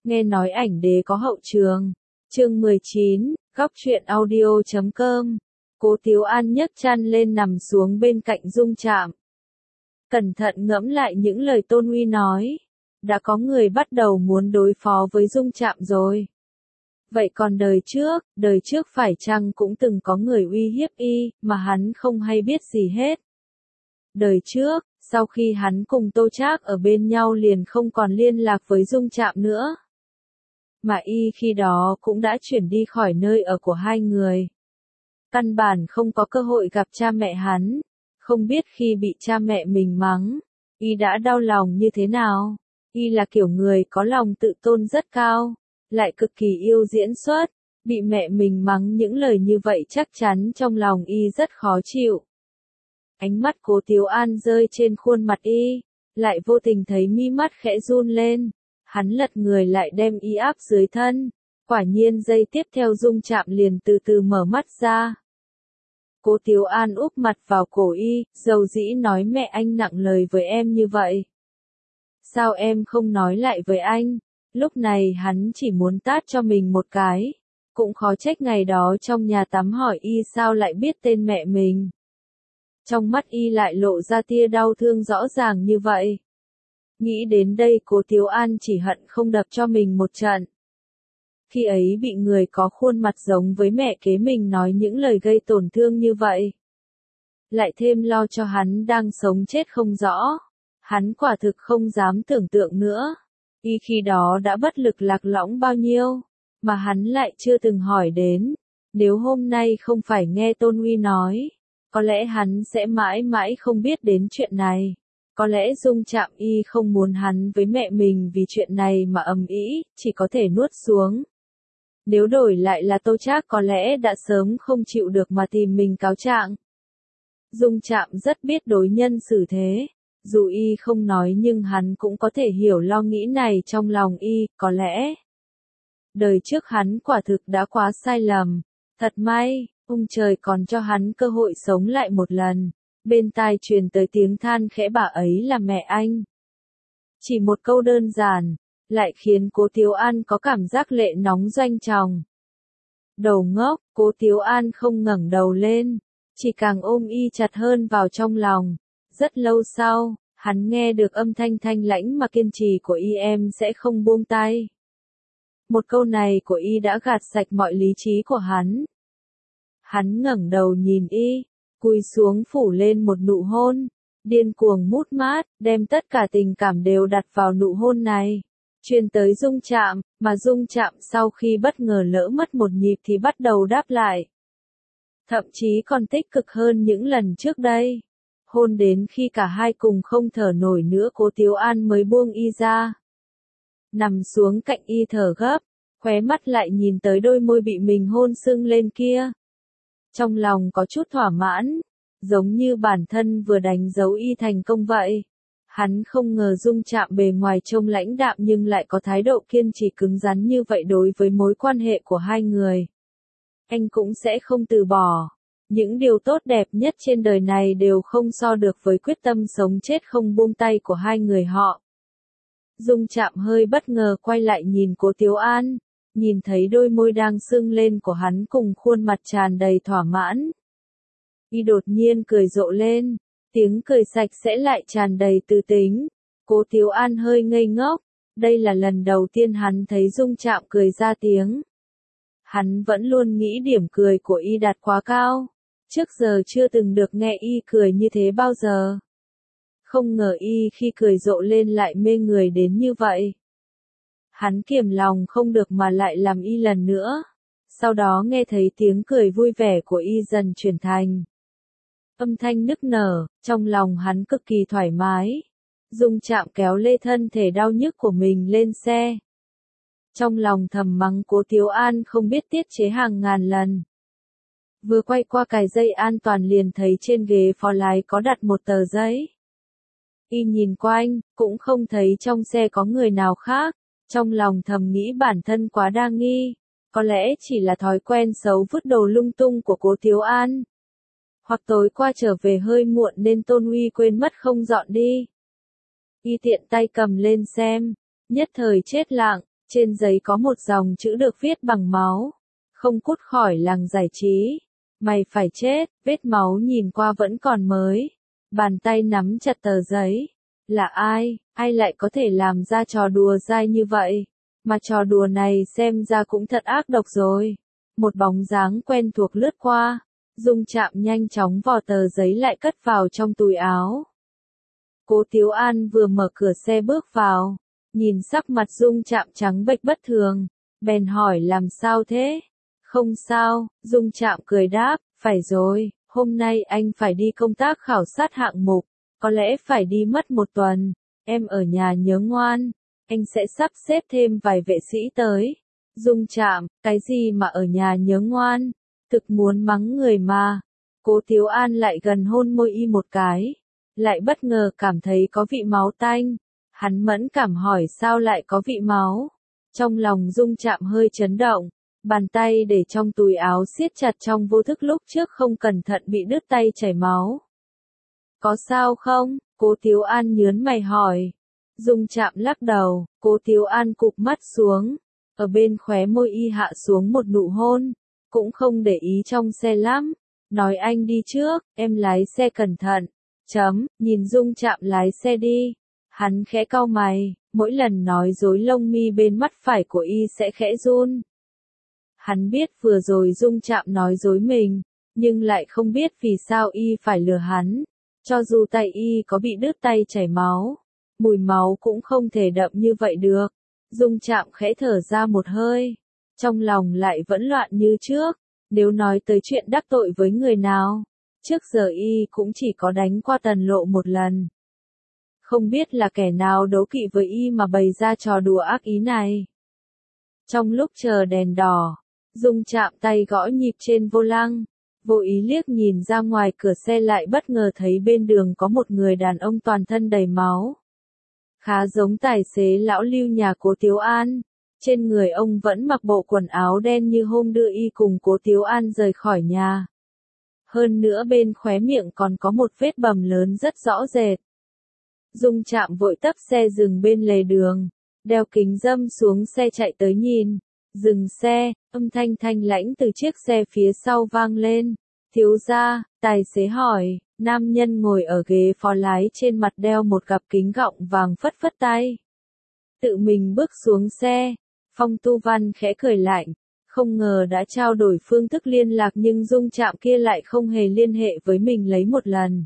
Nghe nói ảnh đế có hậu trường. Chương 19, góc truyện audio.com. Cố Tiếu An nhấc chăn lên nằm xuống bên cạnh Dung Trạm. Cẩn thận ngẫm lại những lời Tôn Uy nói. Đã có người bắt đầu muốn đối phó với Dung Trạm rồi. Vậy còn đời trước phải chăng cũng từng có người uy hiếp y, mà hắn không hay biết gì hết. Đời trước, sau khi hắn cùng Tô Trác ở bên nhau liền không còn liên lạc với Dung Trạm nữa. Mà y khi đó cũng đã chuyển đi khỏi nơi ở của hai người. Căn bản không có cơ hội gặp cha mẹ hắn, không biết khi bị cha mẹ mình mắng, y đã đau lòng như thế nào. Y là kiểu người có lòng tự tôn rất cao, lại cực kỳ yêu diễn xuất, bị mẹ mình mắng những lời như vậy chắc chắn trong lòng y rất khó chịu. Ánh mắt Cố Tiếu An rơi trên khuôn mặt y, lại vô tình thấy mi mắt khẽ run lên, hắn lật người lại đem y áp dưới thân, quả nhiên giây tiếp theo Dung Trạm liền từ từ mở mắt ra. Cố Tiếu An úp mặt vào cổ y, dầu dĩ nói mẹ anh nặng lời với em như vậy. Sao em không nói lại với anh? Lúc này hắn chỉ muốn tát cho mình một cái, cũng khó trách ngày đó trong nhà tắm hỏi y sao lại biết tên mẹ mình. Trong mắt y lại lộ ra tia đau thương rõ ràng như vậy. Nghĩ đến đây Cố Tiếu An chỉ hận không đập cho mình một trận. Khi ấy bị người có khuôn mặt giống với mẹ kế mình nói những lời gây tổn thương như vậy. Lại thêm lo cho hắn đang sống chết không rõ. Hắn quả thực không dám tưởng tượng nữa. Y khi đó đã bất lực lạc lõng bao nhiêu, mà hắn lại chưa từng hỏi đến. Nếu hôm nay không phải nghe Tôn Uy nói, có lẽ hắn sẽ mãi mãi không biết đến chuyện này. Có lẽ Dung Trạm y không muốn hắn với mẹ mình vì chuyện này mà ầm ĩ, chỉ có thể nuốt xuống. Nếu đổi lại là Tô Trác có lẽ đã sớm không chịu được mà tìm mình cáo trạng. Dung Trạm rất biết đối nhân xử thế. Dù y không nói nhưng hắn cũng có thể hiểu lo nghĩ này trong lòng y, có lẽ. Đời trước hắn quả thực đã quá sai lầm. Thật may, ông trời còn cho hắn cơ hội sống lại một lần. Bên tai truyền tới tiếng than khẽ bà ấy là mẹ anh. Chỉ một câu đơn giản, lại khiến Cố Tiếu An có cảm giác lệ nóng doanh tròng. Đầu ngốc, Cố Tiếu An không ngẩng đầu lên, chỉ càng ôm y chặt hơn vào trong lòng. Rất lâu sau, hắn nghe được âm thanh thanh lãnh mà kiên trì của y em sẽ không buông tay. Một câu này của y đã gạt sạch mọi lý trí của hắn. Hắn ngẩng đầu nhìn y, cúi xuống phủ lên một nụ hôn, điên cuồng mút mát, đem tất cả tình cảm đều đặt vào nụ hôn này. Truyền tới Dung Trạm, mà Dung Trạm sau khi bất ngờ lỡ mất một nhịp thì bắt đầu đáp lại. Thậm chí còn tích cực hơn những lần trước đây. Hôn đến khi cả hai cùng không thở nổi nữa Cố Tiếu An mới buông y ra. Nằm xuống cạnh y thở gấp, khóe mắt lại nhìn tới đôi môi bị mình hôn sưng lên kia. Trong lòng có chút thỏa mãn, giống như bản thân vừa đánh dấu y thành công vậy. Hắn không ngờ Dung Trạm bề ngoài trông lãnh đạm nhưng lại có thái độ kiên trì cứng rắn như vậy đối với mối quan hệ của hai người. Anh cũng sẽ không từ bỏ. Những điều tốt đẹp nhất trên đời này đều không so được với quyết tâm sống chết không buông tay của hai người họ. Dung Trạm hơi bất ngờ quay lại nhìn Cố Tiếu An, nhìn thấy đôi môi đang sưng lên của hắn cùng khuôn mặt tràn đầy thỏa mãn. Y đột nhiên cười rộ lên, tiếng cười sạch sẽ lại tràn đầy tư tính. Cố Tiếu An hơi ngây ngốc, đây là lần đầu tiên hắn thấy Dung Trạm cười ra tiếng. Hắn vẫn luôn nghĩ điểm cười của y đạt quá cao. Trước giờ chưa từng được nghe y cười như thế bao giờ. Không ngờ y khi cười rộ lên lại mê người đến như vậy. Hắn kiềm lòng không được mà lại làm y lần nữa. Sau đó nghe thấy tiếng cười vui vẻ của y dần chuyển thành âm thanh nức nở, trong lòng hắn cực kỳ thoải mái. Dung Trạm kéo lê thân thể đau nhức của mình lên xe. Trong lòng thầm mắng Cố Tiếu An không biết tiết chế hàng ngàn lần. Vừa quay qua cài dây an toàn liền thấy trên ghế phó lái có đặt một tờ giấy. Y nhìn quanh, cũng không thấy trong xe có người nào khác. Trong lòng thầm nghĩ bản thân quá đa nghi. Có lẽ chỉ là thói quen xấu vứt đồ lung tung của Cố Tiếu An. Hoặc tối qua trở về hơi muộn nên Tôn Uy quên mất không dọn đi. Y tiện tay cầm lên xem, nhất thời chết lặng, Trên giấy có một dòng chữ được viết bằng máu. Không cút khỏi làng giải trí. Mày phải chết, vết máu nhìn qua vẫn còn mới. Bàn tay nắm chặt tờ giấy. Là ai, ai lại có thể làm ra trò đùa dai như vậy? Mà trò đùa này xem ra cũng thật ác độc rồi. Một bóng dáng quen thuộc lướt qua. Dung Trạm nhanh chóng vò tờ giấy lại cất vào trong túi áo. Cố Tiếu An vừa mở cửa xe bước vào. Nhìn sắc mặt Dung Trạm trắng bệch bất thường. Bèn hỏi làm sao thế? Không sao, Dung Trạm cười đáp, phải rồi, hôm nay anh phải đi công tác khảo sát hạng mục. Có lẽ phải đi mất một tuần. Em ở nhà nhớ ngoan. Anh sẽ sắp xếp thêm vài vệ sĩ tới. Dung Trạm, cái gì mà ở nhà nhớ ngoan? Thực muốn mắng người mà. Cố Tiếu An lại gần hôn môi y một cái. Lại bất ngờ cảm thấy có vị máu tanh. Hắn mẫn cảm hỏi sao lại có vị máu. Trong lòng Dung Trạm hơi chấn động. Bàn tay để trong túi áo siết chặt trong vô thức lúc trước không cẩn thận bị đứt tay chảy máu. Có sao không? Cố Tiếu An nhớn mày hỏi. Dung Trạm lắc đầu, Cố Tiếu An cụp mắt xuống. Ở bên khóe môi y hạ xuống một nụ hôn. Cũng không để ý trong xe lắm. Nói anh đi trước, em lái xe cẩn thận. Nhìn Dung Trạm lái xe đi. Hắn khẽ cau mày, mỗi lần nói dối lông mi bên mắt phải của y sẽ khẽ run. Hắn biết vừa rồi Dung Trạm nói dối mình, nhưng lại không biết vì sao y phải lừa hắn. Cho dù tay y có bị đứt tay chảy máu, mùi máu cũng không thể đậm như vậy được. Dung Trạm khẽ thở ra một hơi, trong lòng lại vẫn loạn như trước. Nếu nói tới chuyện đắc tội với người nào, trước giờ y cũng chỉ có đánh qua Tần Lộ một lần. Không biết là kẻ nào đố kỵ với y mà bày ra trò đùa ác ý này. Trong lúc chờ đèn đỏ, Dung Trạm tay gõ nhịp trên vô lăng, vô ý liếc nhìn ra ngoài cửa xe lại bất ngờ thấy bên đường có một người đàn ông toàn thân đầy máu. Khá giống tài xế lão Lưu nhà Cố Tiếu An. Trên người ông vẫn mặc bộ quần áo đen như hôm đưa y cùng Cố Tiếu An rời khỏi nhà. Hơn nữa bên khóe miệng còn có một vết bầm lớn rất rõ rệt. Dung Trạm vội tấp xe dừng bên lề đường, đeo kính râm xuống xe chạy tới nhìn. Dừng xe, âm thanh thanh lãnh từ chiếc xe phía sau vang lên. Thiếu gia, tài xế hỏi, nam nhân ngồi ở ghế phó lái trên mặt đeo một cặp kính gọng vàng phất phất tay. Tự mình bước xuống xe, Phong Tu Văn khẽ cười lạnh, không ngờ đã trao đổi phương thức liên lạc nhưng Dung Trạm kia lại không hề liên hệ với mình lấy một lần.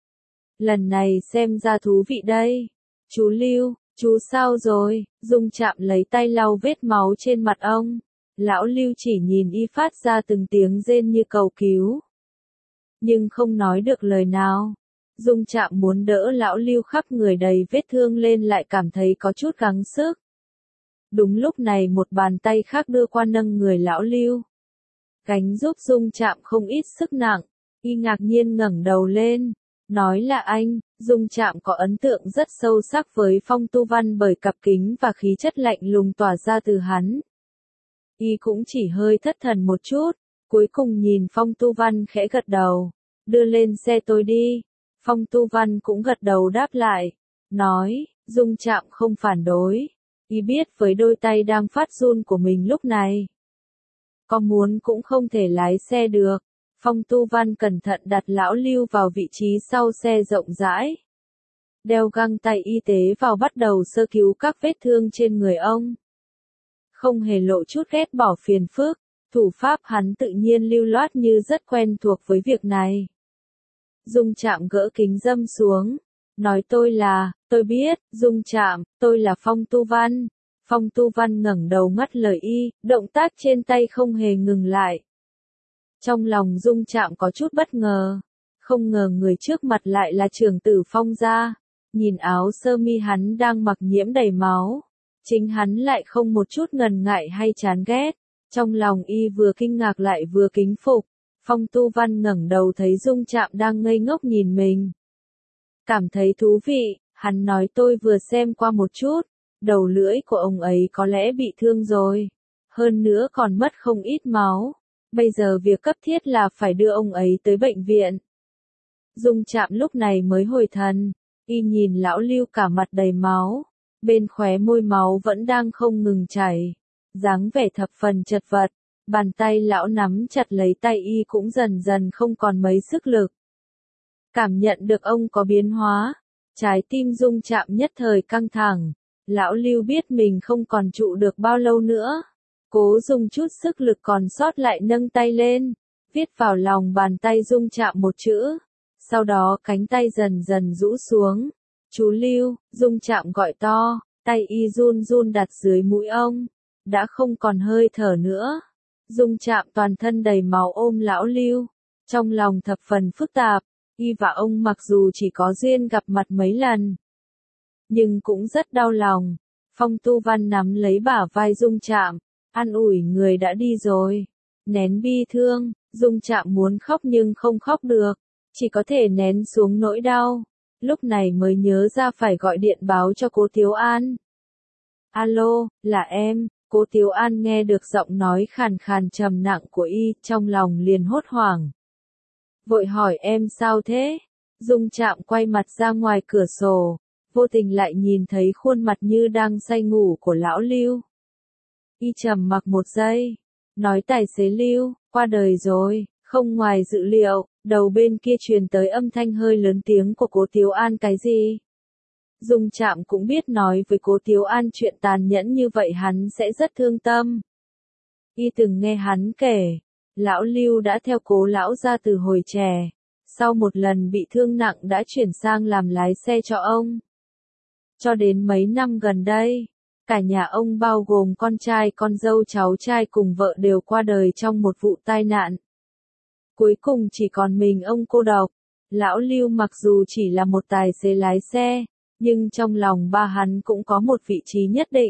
Lần này xem ra thú vị đây. Chú Lưu, chú sao rồi? Dung Trạm lấy tay lau vết máu trên mặt ông. Lão Lưu chỉ nhìn y phát ra từng tiếng rên như cầu cứu, nhưng không nói được lời nào. Dung Trạm muốn đỡ lão Lưu khắp người đầy vết thương lên lại cảm thấy có chút gắng sức. Đúng lúc này một bàn tay khác đưa qua nâng người lão Lưu, gánh giúp Dung Trạm không ít sức nặng. Y ngạc nhiên ngẩng đầu lên, nói là anh. Dung Trạm có ấn tượng rất sâu sắc với Phong Tu Văn bởi cặp kính và khí chất lạnh lùng tỏa ra từ hắn. Y cũng chỉ hơi thất thần một chút, cuối cùng nhìn Phong Tu Văn khẽ gật đầu, đưa lên xe tôi đi. Phong Tu Văn cũng gật đầu đáp lại, nói, Dung Trạm không phản đối. Y biết với đôi tay đang phát run của mình lúc này, có muốn cũng không thể lái xe được. Phong Tu Văn cẩn thận đặt lão Lưu vào vị trí sau xe rộng rãi. Đeo găng tay y tế vào bắt đầu sơ cứu các vết thương trên người ông. Không hề lộ chút ghét bỏ phiền phức, thủ pháp hắn tự nhiên lưu loát như rất quen thuộc với việc này. Dung Trạm gỡ kính râm xuống, nói tôi biết, Dung Trạm, tôi là Phong Tu Văn. Phong Tu Văn ngẩng đầu ngắt lời y, động tác trên tay không hề ngừng lại. Trong lòng Dung Trạm có chút bất ngờ, không ngờ người trước mặt lại là trưởng tử Phong gia. Nhìn áo sơ mi hắn đang mặc nhiễm đầy máu, chính hắn lại không một chút ngần ngại hay chán ghét. Trong lòng y vừa kinh ngạc lại vừa kính phục. Phong Tu Văn ngẩng đầu thấy Dung Trạm đang ngây ngốc nhìn mình, cảm thấy thú vị. Hắn nói tôi vừa xem qua một chút, đầu lưỡi của ông ấy có lẽ bị thương rồi, hơn nữa còn mất không ít máu. Bây giờ việc cấp thiết là phải đưa ông ấy tới bệnh viện. Dung Trạm lúc này mới hồi thần, y nhìn lão Lưu cả mặt đầy máu, bên khóe môi máu vẫn đang không ngừng chảy, dáng vẻ thập phần chật vật, bàn tay lão nắm chặt lấy tay y cũng dần dần không còn mấy sức lực. Cảm nhận được ông có biến hóa, trái tim Dung Trạm nhất thời căng thẳng, lão Lưu biết mình không còn trụ được bao lâu nữa, cố dùng chút sức lực còn sót lại nâng tay lên, viết vào lòng bàn tay Dung Trạm một chữ, sau đó cánh tay dần dần rũ xuống. Chú Lưu, Dung Trạm gọi to, tay y run run đặt dưới mũi ông, đã không còn hơi thở nữa. Dung Trạm toàn thân đầy máu ôm lão Lưu, trong lòng thập phần phức tạp, y và ông mặc dù chỉ có duyên gặp mặt mấy lần, nhưng cũng rất đau lòng. Phong Tu Văn nắm lấy bả vai Dung Trạm, an ủi người đã đi rồi, nén bi thương. Dung Trạm muốn khóc nhưng không khóc được, chỉ có thể nén xuống nỗi đau, lúc này mới nhớ ra phải gọi điện báo cho cố Tiếu An. Alo, là em. Cố Tiếu An nghe được giọng nói khàn khàn trầm nặng của y, trong lòng liền hốt hoảng. Vội hỏi em sao thế? Dung Trạm quay mặt ra ngoài cửa sổ, vô tình lại nhìn thấy khuôn mặt như đang say ngủ của lão Lưu. Y trầm mặc một giây, nói tài xế Lưu, qua đời rồi. Không ngoài dự liệu, đầu bên kia truyền tới âm thanh hơi lớn tiếng của cố Tiếu An. Cái gì? Dung Trạm cũng biết nói với cố Tiếu An chuyện tàn nhẫn như vậy hắn sẽ rất thương tâm. Y từng nghe hắn kể, lão Lưu đã theo cố lão ra từ hồi trẻ, sau một lần bị thương nặng đã chuyển sang làm lái xe cho ông. Cho đến mấy năm gần đây, cả nhà ông bao gồm con trai con dâu cháu trai cùng vợ đều qua đời trong một vụ tai nạn. Cuối cùng chỉ còn mình ông cô độc. Lão Lưu mặc dù chỉ là một tài xế lái xe, nhưng trong lòng ba hắn cũng có một vị trí nhất định.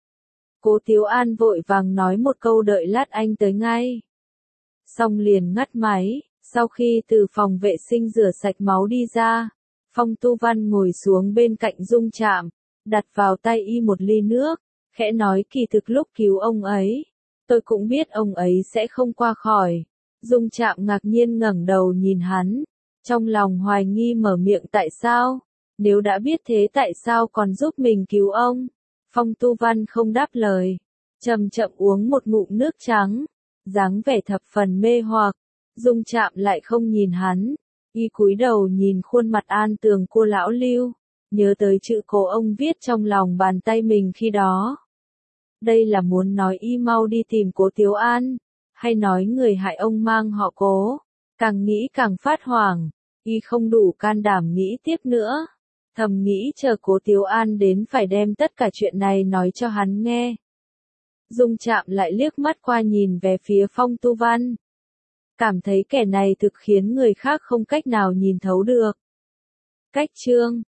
Cố Tiếu An vội vàng nói một câu đợi lát anh tới ngay. Xong liền ngắt máy, sau khi từ phòng vệ sinh rửa sạch máu đi ra, Phong Tu Văn ngồi xuống bên cạnh Dung Trạm, đặt vào tay y một ly nước, khẽ nói kỳ thực lúc cứu ông ấy, tôi cũng biết ông ấy sẽ không qua khỏi. Dung Trạm ngạc nhiên ngẩng đầu nhìn hắn, trong lòng hoài nghi mở miệng tại sao? Nếu đã biết thế tại sao còn giúp mình cứu ông? Phong Tu Văn không đáp lời, chậm chậm uống một ngụm nước trắng, dáng vẻ thập phần mê hoặc. Dung Trạm lại không nhìn hắn, y cúi đầu nhìn khuôn mặt an tường của lão Lưu, nhớ tới chữ cố ông viết trong lòng bàn tay mình khi đó. Đây là muốn nói y mau đi tìm cố Tiếu An, hay nói người hại ông mang họ Cố? Càng nghĩ càng phát hoảng, y không đủ can đảm nghĩ tiếp nữa. Thầm nghĩ chờ cố Tiếu An đến phải đem tất cả chuyện này nói cho hắn nghe. Dung Trạm lại liếc mắt qua nhìn về phía Phong Tu Văn. Cảm thấy kẻ này thực khiến người khác không cách nào nhìn thấu được. Cách chương